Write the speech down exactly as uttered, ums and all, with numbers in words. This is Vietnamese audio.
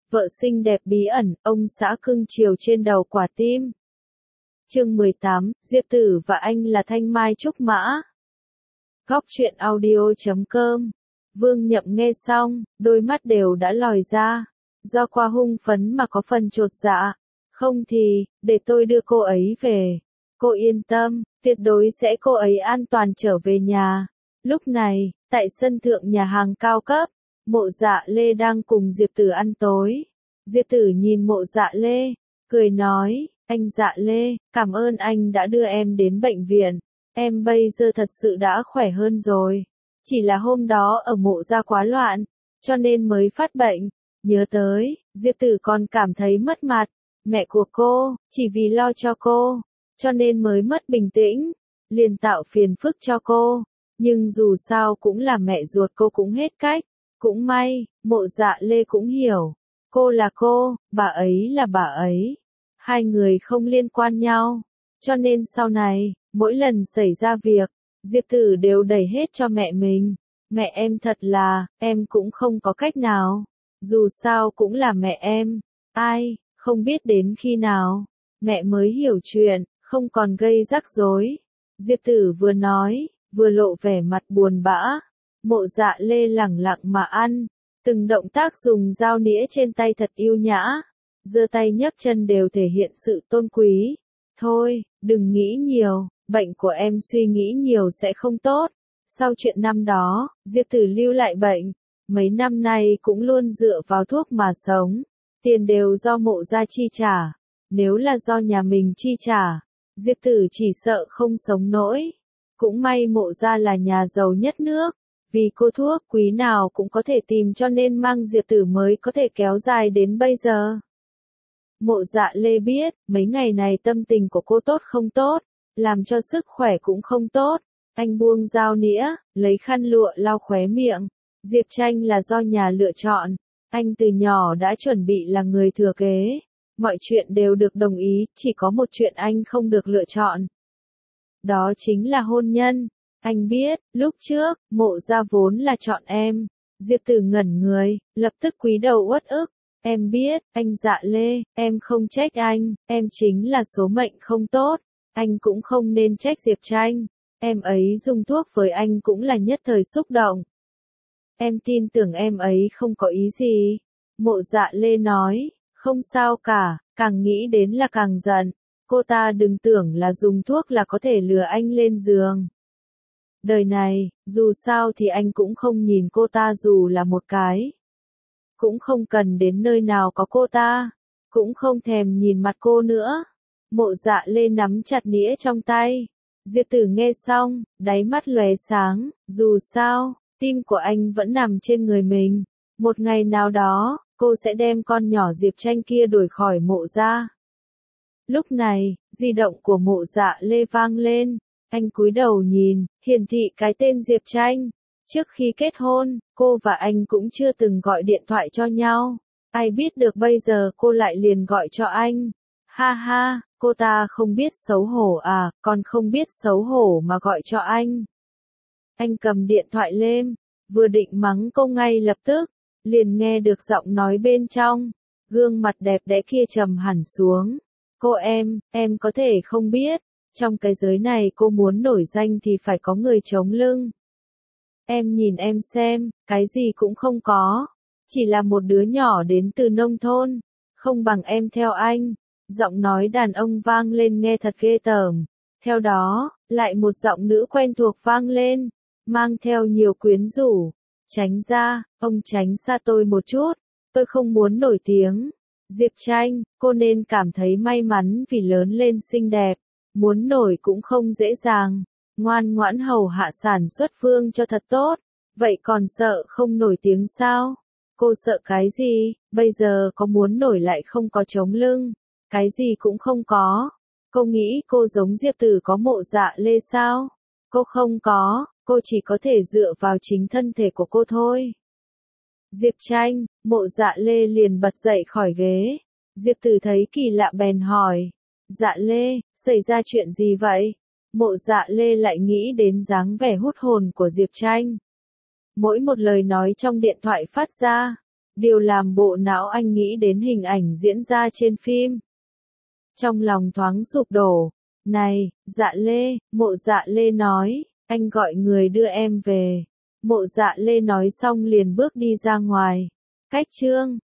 vợ xinh đẹp bí ẩn, ông xã cưng chiều trên đầu quả tim. Chương mười tám, Diệp Tử và anh là Thanh Mai Trúc Mã. Góc truyện audio chấm com. Vương Nhậm nghe xong, đôi mắt đều đã lòi ra. Do qua hung phấn mà có phần chột dạ. Không thì, để tôi đưa cô ấy về. Cô yên tâm, tuyệt đối sẽ cô ấy an toàn trở về nhà. Lúc này, tại sân thượng nhà hàng cao cấp, Mộ Dạ Lê đang cùng Diệp Tử ăn tối. Diệp Tử nhìn Mộ Dạ Lê, cười nói, anh Dạ Lê, cảm ơn anh đã đưa em đến bệnh viện. Em bây giờ thật sự đã khỏe hơn rồi. Chỉ là hôm đó ở mộ gia quá loạn, cho nên mới phát bệnh. Nhớ tới, Diệp Tử còn cảm thấy mất mặt. Mẹ của cô, chỉ vì lo cho cô, cho nên mới mất bình tĩnh, liền tạo phiền phức cho cô. Nhưng dù sao cũng là mẹ ruột cô cũng hết cách. Cũng may, Mộ Dạ Lê cũng hiểu. Cô là cô, bà ấy là bà ấy. Hai người không liên quan nhau. Cho nên sau này, mỗi lần xảy ra việc, Diệp Tử đều đẩy hết cho mẹ mình. Mẹ em thật là, em cũng không có cách nào. Dù sao cũng là mẹ em. Ai, không biết đến khi nào, mẹ mới hiểu chuyện, không còn gây rắc rối. Diệp Tử vừa nói, vừa lộ vẻ mặt buồn bã. Mộ Dạ Lê lẳng lặng mà ăn, từng động tác dùng dao nĩa trên tay thật yêu nhã, giơ tay nhấc chân đều thể hiện sự tôn quý. Thôi, đừng nghĩ nhiều, bệnh của em suy nghĩ nhiều sẽ không tốt. Sau chuyện năm đó, Diệp Tử lưu lại bệnh, mấy năm nay cũng luôn dựa vào thuốc mà sống, tiền đều do mộ gia chi trả. Nếu là do nhà mình chi trả, Diệp Tử chỉ sợ không sống nổi. Cũng may mộ gia là nhà giàu nhất nước. Vì cô thuốc quý nào cũng có thể tìm cho nên mang Diệp Tử mới có thể kéo dài đến bây giờ. Mộ Dạ Lê biết, mấy ngày này tâm tình của cô tốt không tốt, làm cho sức khỏe cũng không tốt. Anh buông dao nĩa, lấy khăn lụa lau khóe miệng. Diệp Tranh là do nhà lựa chọn. Anh từ nhỏ đã chuẩn bị là người thừa kế. Mọi chuyện đều được đồng ý, chỉ có một chuyện anh không được lựa chọn. Đó chính là hôn nhân. Anh biết, lúc trước, mộ gia vốn là chọn em. Diệp Tử ngẩn người, lập tức cúi đầu uất ức. Em biết, anh Dạ Lê, em không trách anh, em chính là số mệnh không tốt. Anh cũng không nên trách Diệp Tranh. Em ấy dùng thuốc với anh cũng là nhất thời xúc động. Em tin tưởng em ấy không có ý gì. Mộ Dạ Lê nói, không sao cả, càng nghĩ đến là càng giận. Cô ta đừng tưởng là dùng thuốc là có thể lừa anh lên giường. Đời này, dù sao thì anh cũng không nhìn cô ta dù là một cái. Cũng không cần đến nơi nào có cô ta. Cũng không thèm nhìn mặt cô nữa. Mộ Dạ Lê nắm chặt nĩa trong tay. Diệp Tử nghe xong, đáy mắt lóe sáng. Dù sao, tim của anh vẫn nằm trên người mình. Một ngày nào đó, cô sẽ đem con nhỏ Diệp Tranh kia đuổi khỏi mộ gia. Lúc này, di động của Mộ Dạ Lê vang lên. Anh cúi đầu nhìn, hiển thị cái tên Diệp Tranh. Trước khi kết hôn, cô và anh cũng chưa từng gọi điện thoại cho nhau. Ai biết được bây giờ cô lại liền gọi cho anh. Ha ha, cô ta không biết xấu hổ à, còn không biết xấu hổ mà gọi cho anh. Anh cầm điện thoại lên, vừa định mắng cô ngay lập tức, liền nghe được giọng nói bên trong. Gương mặt đẹp đẽ kia trầm hẳn xuống. Cô em, em có thể không biết. Trong cái giới này cô muốn nổi danh thì phải có người chống lưng. Em nhìn em xem, cái gì cũng không có. Chỉ là một đứa nhỏ đến từ nông thôn. Không bằng em theo anh. Giọng nói đàn ông vang lên nghe thật ghê tởm. Theo đó, lại một giọng nữ quen thuộc vang lên. Mang theo nhiều quyến rũ. Tránh ra, ông tránh xa tôi một chút. Tôi không muốn nổi tiếng. Diệp Tranh, cô nên cảm thấy may mắn vì lớn lên xinh đẹp. Muốn nổi cũng không dễ dàng, ngoan ngoãn hầu hạ sản xuất phương cho thật tốt, vậy còn sợ không nổi tiếng sao? Cô sợ cái gì, bây giờ có muốn nổi lại không có chống lưng, cái gì cũng không có. Cô nghĩ cô giống Diệp Tử có Mộ Dạ Lê sao? Cô không có, cô chỉ có thể dựa vào chính thân thể của cô thôi. Diệp Tranh, Mộ Dạ Lê liền bật dậy khỏi ghế. Diệp Tử thấy kỳ lạ bèn hỏi. Dạ Lê, xảy ra chuyện gì vậy? Mộ Dạ Lê lại nghĩ đến dáng vẻ hút hồn của Diệp Tranh. Mỗi một lời nói trong điện thoại phát ra, Điều làm bộ não anh nghĩ đến hình ảnh diễn ra trên phim. Trong lòng thoáng sụp đổ. Này, Dạ Lê, Mộ Dạ Lê nói, anh gọi người đưa em về. Mộ Dạ Lê nói xong liền bước đi ra ngoài. Cách Trương